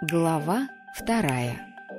Глава 2.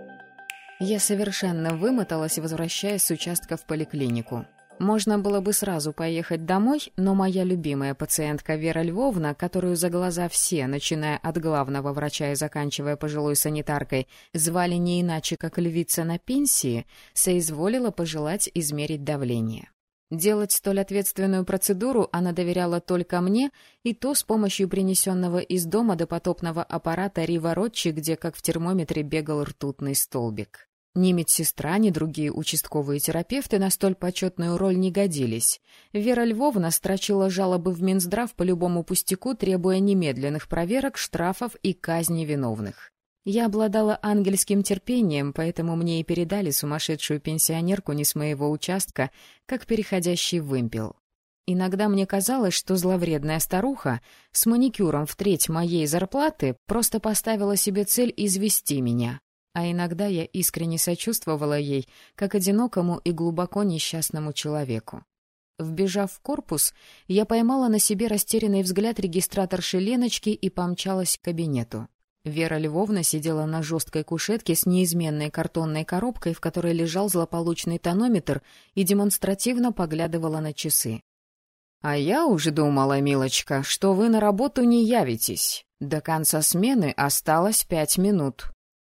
Я совершенно вымоталась, возвращаясь с участка в поликлинику. Можно было бы сразу поехать домой, но моя любимая пациентка Вера Львовна, которую за глаза все, начиная от главного врача и заканчивая пожилой санитаркой, звали не иначе, как львица на пенсии, соизволила пожелать измерить давление. Делать столь ответственную процедуру она доверяла только мне, и то с помощью принесенного из дома допотопного аппарата Рива Ротчи, где, как в термометре, бегал ртутный столбик. Ни медсестра, ни другие участковые терапевты на столь почетную роль не годились. Вера Львовна строчила жалобы в Минздрав по любому пустяку, требуя немедленных проверок, штрафов и казни виновных. Я обладала ангельским терпением, поэтому мне и передали сумасшедшую пенсионерку не с моего участка, как переходящий вымпел. Иногда мне казалось, что зловредная старуха с маникюром в треть моей зарплаты просто поставила себе цель извести меня, а иногда я искренне сочувствовала ей, как одинокому и глубоко несчастному человеку. Вбежав в корпус, я поймала на себе растерянный взгляд регистраторши Леночки и помчалась к кабинету. Вера Львовна сидела на жесткой кушетке с неизменной картонной коробкой, в которой лежал злополучный тонометр, и демонстративно поглядывала на часы. — А я уже думала, милочка, что вы на работу не явитесь. До конца смены осталось 5 минут.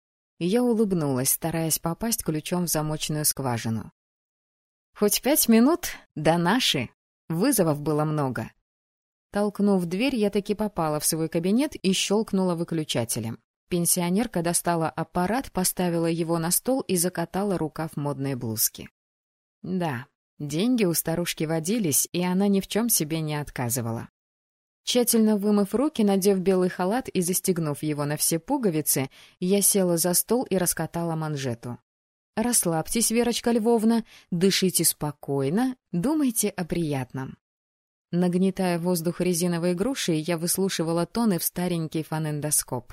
Я улыбнулась, стараясь попасть ключом в замочную скважину. — Хоть 5 минут? Да наши! Вызовов было много. Толкнув дверь, я таки попала в свой кабинет и щелкнула выключателем. Пенсионерка достала аппарат, поставила его на стол и закатала рукав модной блузки. Да, деньги у старушки водились, и она ни в чем себе не отказывала. Тщательно вымыв руки, надев белый халат и застегнув его на все пуговицы, я села за стол и раскатала манжету. «Расслабьтесь, Верочка Львовна, дышите спокойно, думайте о приятном». Нагнетая воздух резиновой грушей, я выслушивала тоны в старенький фонендоскоп.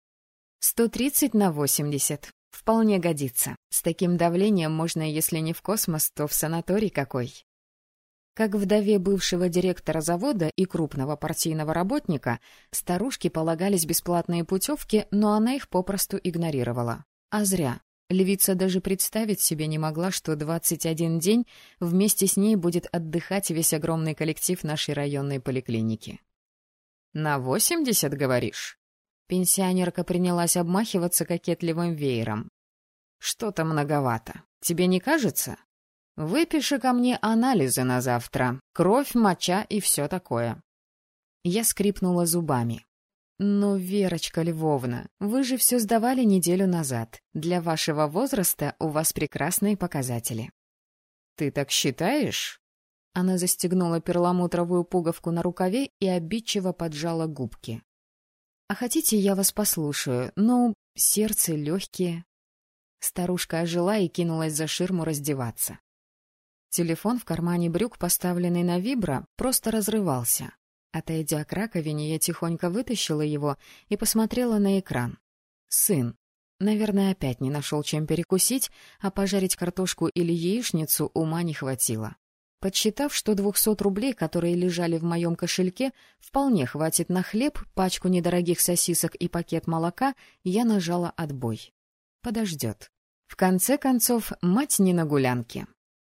130/80. Вполне годится. С таким давлением можно, если не в космос, то в санаторий какой. Как вдове бывшего директора завода и крупного партийного работника, старушке полагались бесплатные путевки, но она их попросту игнорировала. А зря. Львица даже представить себе не могла, что 21 день вместе с ней будет отдыхать весь огромный коллектив нашей районной поликлиники. «На 80, говоришь?» Пенсионерка принялась обмахиваться кокетливым веером. «Что-то многовато. Тебе не кажется? Выпиши ко мне анализы на завтра. Кровь, моча и все такое». Я скрипнула зубами. «Но, Верочка Львовна, вы же все сдавали неделю назад. Для вашего возраста у вас прекрасные показатели». «Ты так считаешь?» Она застегнула перламутровую пуговку на рукаве и обидчиво поджала губки. «А хотите, я вас послушаю? Ну, сердце, легкие». Старушка ожила и кинулась за ширму раздеваться. Телефон в кармане брюк, поставленный на вибро, просто разрывался. Отойдя к раковине, я тихонько вытащила его и посмотрела на экран. Сын. Наверное, опять не нашел чем перекусить, а пожарить картошку или яичницу ума не хватило. Подсчитав, что 200 рублей, которые лежали в моем кошельке, вполне хватит на хлеб, пачку недорогих сосисок и пакет молока, я нажала отбой. Подождет. В конце концов, мать не на гулянке.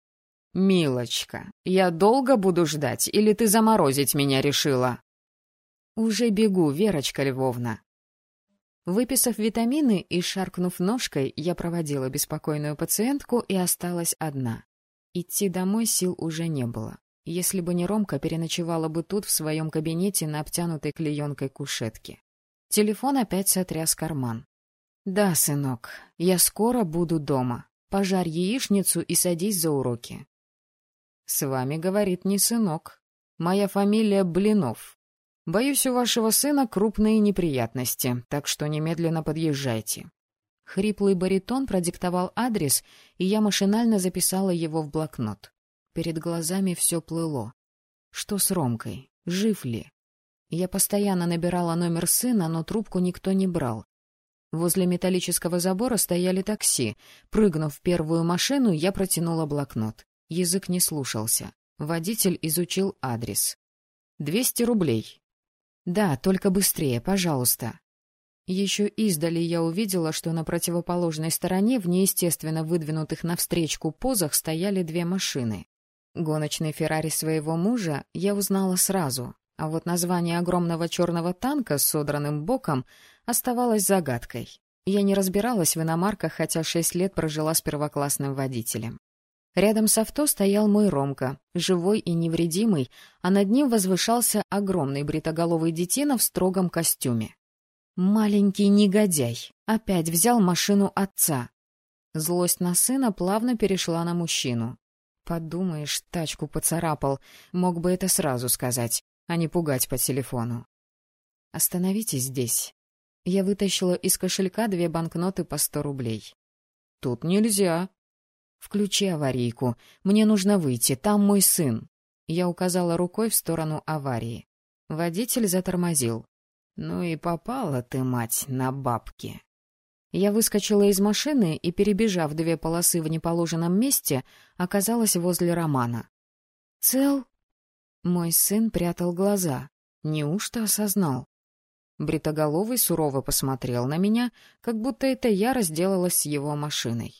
«Милочка, я долго буду ждать, или ты заморозить меня решила?» «Уже бегу, Верочка Львовна». Выписав витамины и шаркнув ножкой, я проводила беспокойную пациентку и осталась одна. Идти домой сил уже не было. Если бы не Ромка, переночевала бы тут, в своем кабинете, на обтянутой клеенкой кушетке. Телефон опять сотряс карман. «Да, сынок, я скоро буду дома. Пожарь яичницу и садись за уроки». «С вами, — говорит, — не сынок. Моя фамилия Блинов. Боюсь, у вашего сына крупные неприятности, так что немедленно подъезжайте». Хриплый баритон продиктовал адрес, и я машинально записала его в блокнот. Перед глазами все плыло. Что с Ромкой? Жив ли? Я постоянно набирала номер сына, но трубку никто не брал. Возле металлического забора стояли такси. Прыгнув в первую машину, я протянула блокнот. Язык не слушался. Водитель изучил адрес. 200 рублей. «Да, только быстрее, пожалуйста». Еще издали я увидела, что на противоположной стороне в неестественно выдвинутых навстречку позах стояли две машины. Гоночный «Феррари» своего мужа я узнала сразу, а вот название огромного черного танка с содранным боком оставалось загадкой. Я не разбиралась в иномарках, хотя 6 лет прожила с первоклассным водителем. Рядом с авто стоял мой Ромка, живой и невредимый, а над ним возвышался огромный бритоголовый детина в строгом костюме. Маленький негодяй опять взял машину отца. Злость на сына плавно перешла на мужчину. Подумаешь, тачку поцарапал, мог бы это сразу сказать, а не пугать по телефону. «Остановитесь здесь». Я вытащила из кошелька 2 банкноты по 100 рублей. «Тут нельзя». «Включи аварийку. Мне нужно выйти. Там мой сын». Я указала рукой в сторону аварии. Водитель затормозил. «Ну и попала ты, мать, на бабки». Я выскочила из машины и, перебежав 2 полосы в неположенном месте, оказалась возле Романа. «Цел?» Мой сын прятал глаза. Неужто осознал? Бритоголовый сурово посмотрел на меня, как будто это я разделалась с его машиной.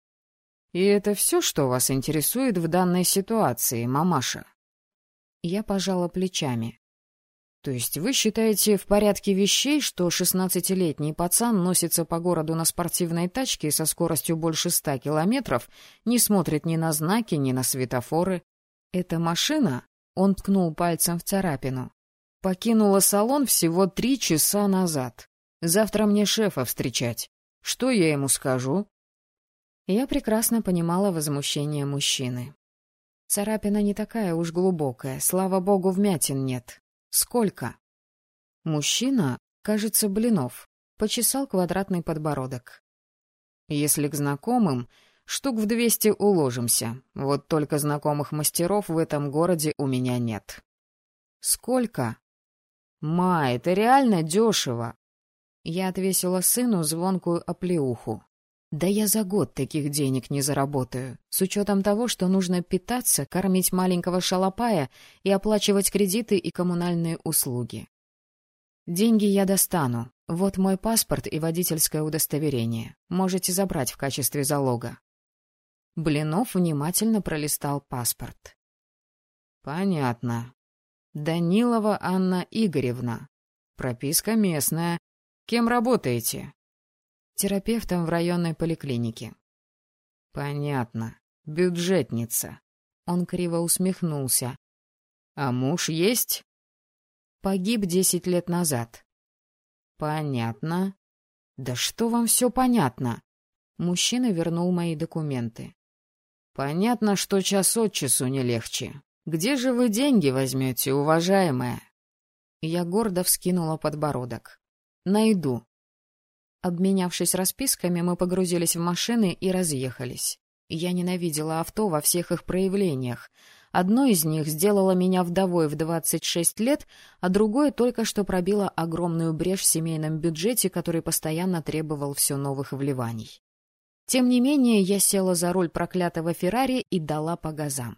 «И это все, что вас интересует в данной ситуации, мамаша?» Я пожала плечами. «То есть вы считаете в порядке вещей, что 16-летний пацан носится по городу на спортивной тачке со скоростью больше 100 километров, не смотрит ни на знаки, ни на светофоры? Эта машина, — он ткнул пальцем в царапину, — покинула салон всего 3 часа назад. Завтра мне шефа встречать. Что я ему скажу?» Я прекрасно понимала возмущение мужчины. Царапина не такая уж глубокая, слава богу, вмятин нет. «Сколько?» Мужчина, кажется, Блинов, почесал квадратный подбородок. «Если к знакомым, штук в 200 уложимся. Вот только знакомых мастеров в этом городе у меня нет». «Сколько?» «Ма, это реально дешево!» Я отвесила сыну звонкую оплеуху. «Да я за год таких денег не заработаю, с учетом того, что нужно питаться, кормить маленького шалопая и оплачивать кредиты и коммунальные услуги. Деньги я достану. Вот мой паспорт и водительское удостоверение. Можете забрать в качестве залога». Блинов внимательно пролистал паспорт. «Понятно. Данилова Анна Игоревна. Прописка местная. Кем работаете?» «Терапевтом в районной поликлинике». «Понятно. Бюджетница». Он криво усмехнулся. «А муж есть?» «Погиб 10 лет назад». «Понятно». «Да что вам все понятно?» Мужчина вернул мои документы. «Понятно, что час от часу не легче. Где же вы деньги возьмете, уважаемая?» Я гордо вскинула подбородок. «Найду». Обменявшись расписками, мы погрузились в машины и разъехались. Я ненавидела авто во всех их проявлениях. Одно из них сделало меня вдовой в 26 лет, а другое только что пробило огромную брешь в семейном бюджете, который постоянно требовал все новых вливаний. Тем не менее, я села за руль проклятого «Феррари» и дала по газам.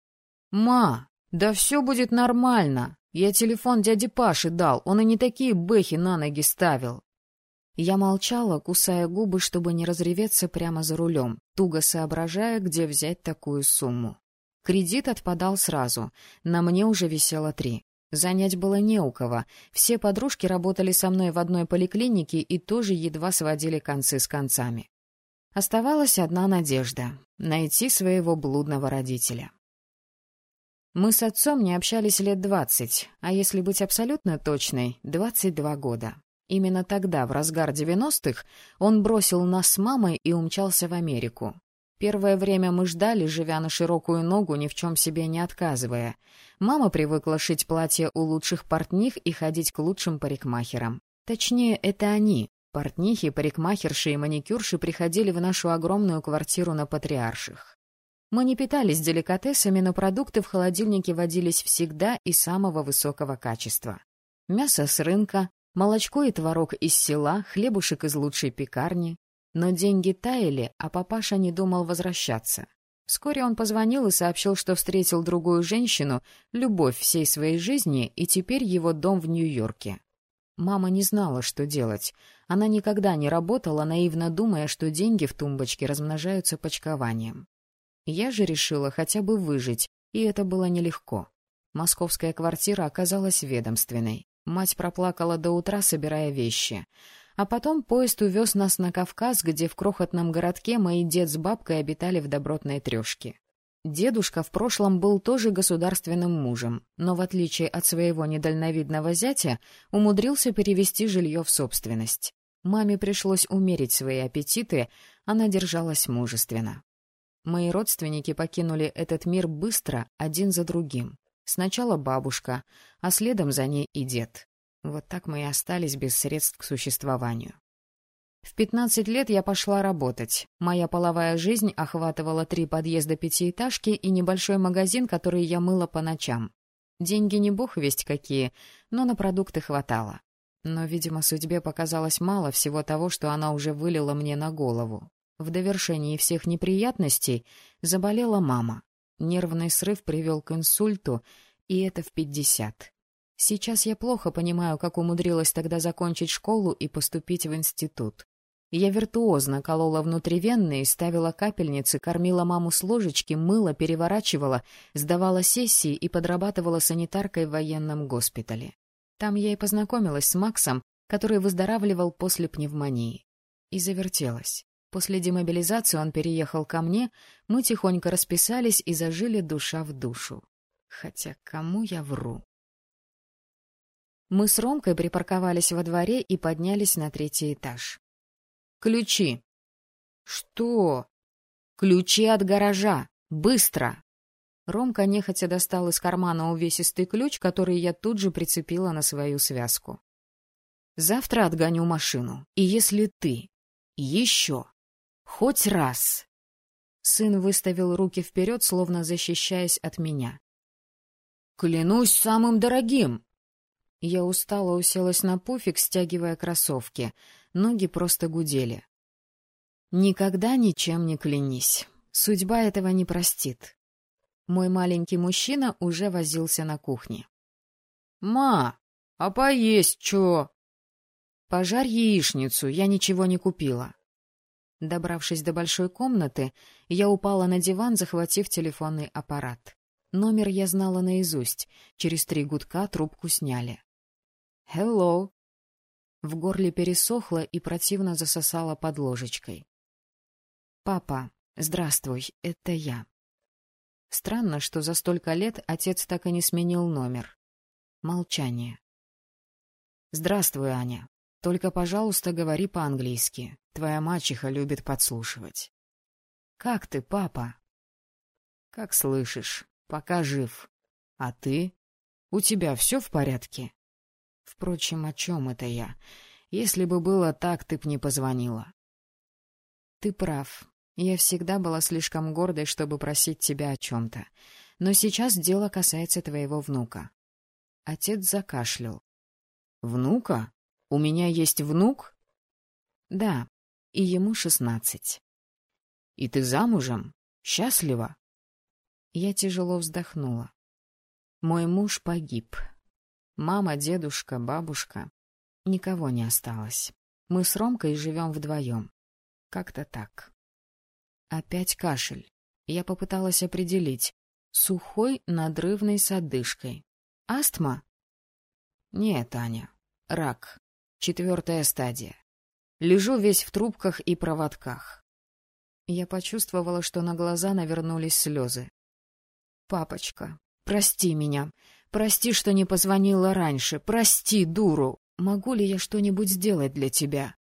«Ма, да все будет нормально. Я телефон дяде Паше дал, он и не такие бэхи на ноги ставил». Я молчала, кусая губы, чтобы не разреветься прямо за рулем, туго соображая, где взять такую сумму. Кредит отпадал сразу, на мне уже висело 3. Занять было не у кого, все подружки работали со мной в одной поликлинике и тоже едва сводили концы с концами. Оставалась одна надежда — найти своего блудного родителя. Мы с отцом не общались лет 20, а если быть абсолютно точной — 22 года. Именно тогда, в разгар 90-х, он бросил нас с мамой и умчался в Америку. Первое время мы ждали, живя на широкую ногу, ни в чем себе не отказывая. Мама привыкла шить платья у лучших портних и ходить к лучшим парикмахерам. Точнее, это они, портнихи, парикмахерши и маникюрши, приходили в нашу огромную квартиру на Патриарших. Мы не питались деликатесами, но продукты в холодильнике водились всегда и самого высокого качества. Мясо с рынка, молочко и творог из села, хлебушек из лучшей пекарни. Но деньги таяли, а папаша не думал возвращаться. Вскоре он позвонил и сообщил, что встретил другую женщину, любовь всей своей жизни, и теперь его дом в Нью-Йорке. Мама не знала, что делать. Она никогда не работала, наивно думая, что деньги в тумбочке размножаются почкованием. Я же решила хотя бы выжить, и это было нелегко. Московская квартира оказалась ведомственной. Мать проплакала до утра, собирая вещи. А потом поезд увез нас на Кавказ, где в крохотном городке мои дед с бабкой обитали в добротной трешке. Дедушка в прошлом был тоже государственным мужем, но, в отличие от своего недальновидного зятя, умудрился перевести жилье в собственность. Маме пришлось умерить свои аппетиты, она держалась мужественно. Мои родственники покинули этот мир быстро, один за другим. Сначала бабушка, а следом за ней и дед. Вот так мы и остались без средств к существованию. В 15 лет я пошла работать. Моя половая жизнь охватывала 3 подъезда пятиэтажки и небольшой магазин, который я мыла по ночам. Деньги не бог весть какие, но на продукты хватало. Но, видимо, судьбе показалось мало всего того, что она уже вылила мне на голову. В довершении всех неприятностей заболела мама. Нервный срыв привел к инсульту, и это в 50. Сейчас я плохо понимаю, как умудрилась тогда закончить школу и поступить в институт. Я виртуозно колола внутривенные, ставила капельницы, кормила маму с ложечки, мыла, переворачивала, сдавала сессии и подрабатывала санитаркой в военном госпитале. Там я и познакомилась с Максом, который выздоравливал после пневмонии. И завертелась. После демобилизации он переехал ко мне, мы тихонько расписались и зажили душа в душу. Хотя кому я вру? Мы с Ромкой припарковались во дворе и поднялись на 3-й этаж. «Ключи!» «Что?» «Ключи от гаража! Быстро!» Ромка нехотя достал из кармана увесистый ключ, который я тут же прицепила на свою связку. «Завтра отгоню машину, и если ты еще хоть раз...» Сын выставил руки вперед, словно защищаясь от меня. «Клянусь самым дорогим!» Я устало уселась на пуфик, стягивая кроссовки. Ноги просто гудели. «Никогда ничем не клянись. Судьба этого не простит». Мой маленький мужчина уже возился на кухне. «Ма, а поесть чё?» «Пожарь яичницу, я ничего не купила». Добравшись до большой комнаты, я упала на диван, захватив телефонный аппарат. Номер я знала наизусть. Через 3 гудка трубку сняли. «Hello». В горле пересохло и противно засосало под ложечкой. «Папа, здравствуй, это я». Странно, что за столько лет отец так и не сменил номер. Молчание. «Здравствуй, Аня. Только, пожалуйста, говори по-английски. Твоя мачеха любит подслушивать». «Как ты, папа?» «Как слышишь, пока жив. А ты? У тебя все в порядке?» «Впрочем, о чем это я? Если бы было так, ты б не позвонила». «Ты прав. Я всегда была слишком гордой, чтобы просить тебя о чем-то. Но сейчас дело касается твоего внука». Отец закашлял. «Внука? У меня есть внук?» «Да, и ему 16. «И ты замужем? Счастлива?» Я тяжело вздохнула. Мой муж погиб. Мама, дедушка, бабушка. Никого не осталось. Мы с Ромкой живем вдвоем. Как-то так. Опять кашель. Я попыталась определить. Сухой, надрывный с одышкой. Астма? Нет, Аня. Рак. 4-я стадия. Лежу весь в трубках и проводках. Я почувствовала, что на глаза навернулись слезы. «Папочка, прости меня. Прости, что не позвонила раньше. Прости, дуру. Могу ли я что-нибудь сделать для тебя?»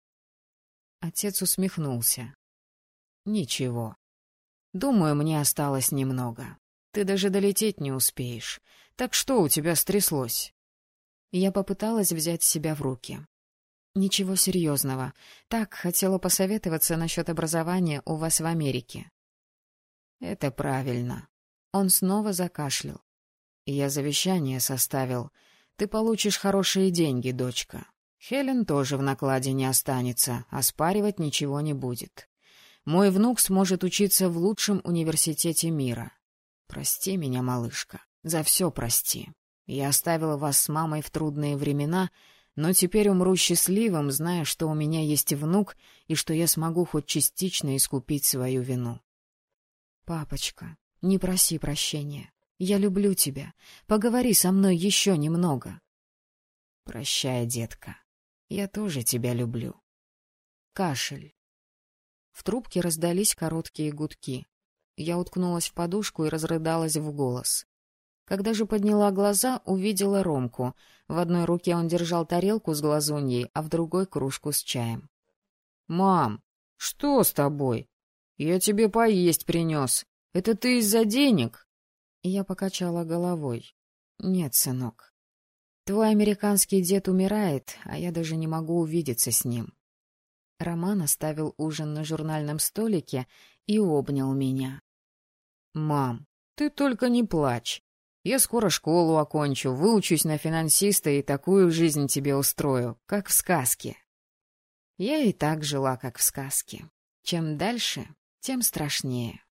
Отец усмехнулся. «Ничего. Думаю, мне осталось немного. Ты даже долететь не успеешь. Так что у тебя стряслось?» Я попыталась взять себя в руки. «Ничего серьезного. Так, хотела посоветоваться насчет образования у вас в Америке». «Это правильно». Он снова закашлял. «Я завещание составил. Ты получишь хорошие деньги, дочка. Хелен тоже в накладе не останется, оспаривать ничего не будет. Мой внук сможет учиться в лучшем университете мира. Прости меня, малышка, за все прости. Я оставила вас с мамой в трудные времена, Но теперь умру счастливым, зная, что у меня есть внук и что я смогу хоть частично искупить свою вину. Папочка, не проси прощения. Я люблю тебя. Поговори со мной еще немного. Прощай, детка. Я тоже тебя люблю. Кашель. В трубке раздались короткие гудки. Я уткнулась в подушку и разрыдалась в голос. Когда же подняла глаза, увидела Ромку. В одной руке он держал тарелку с глазуньей, а в другой — кружку с чаем. — Мам, что с тобой? Я тебе поесть принес. Это ты из-за денег? Я покачала головой. — Нет, сынок. Твой американский дед умирает, а я даже не могу увидеться с ним. Роман оставил ужин на журнальном столике и обнял меня. — Мам, ты только не плачь. Я скоро школу окончу, выучусь на финансиста и такую жизнь тебе устрою, как в сказке. Я и так жила, как в сказке. Чем дальше, тем страшнее.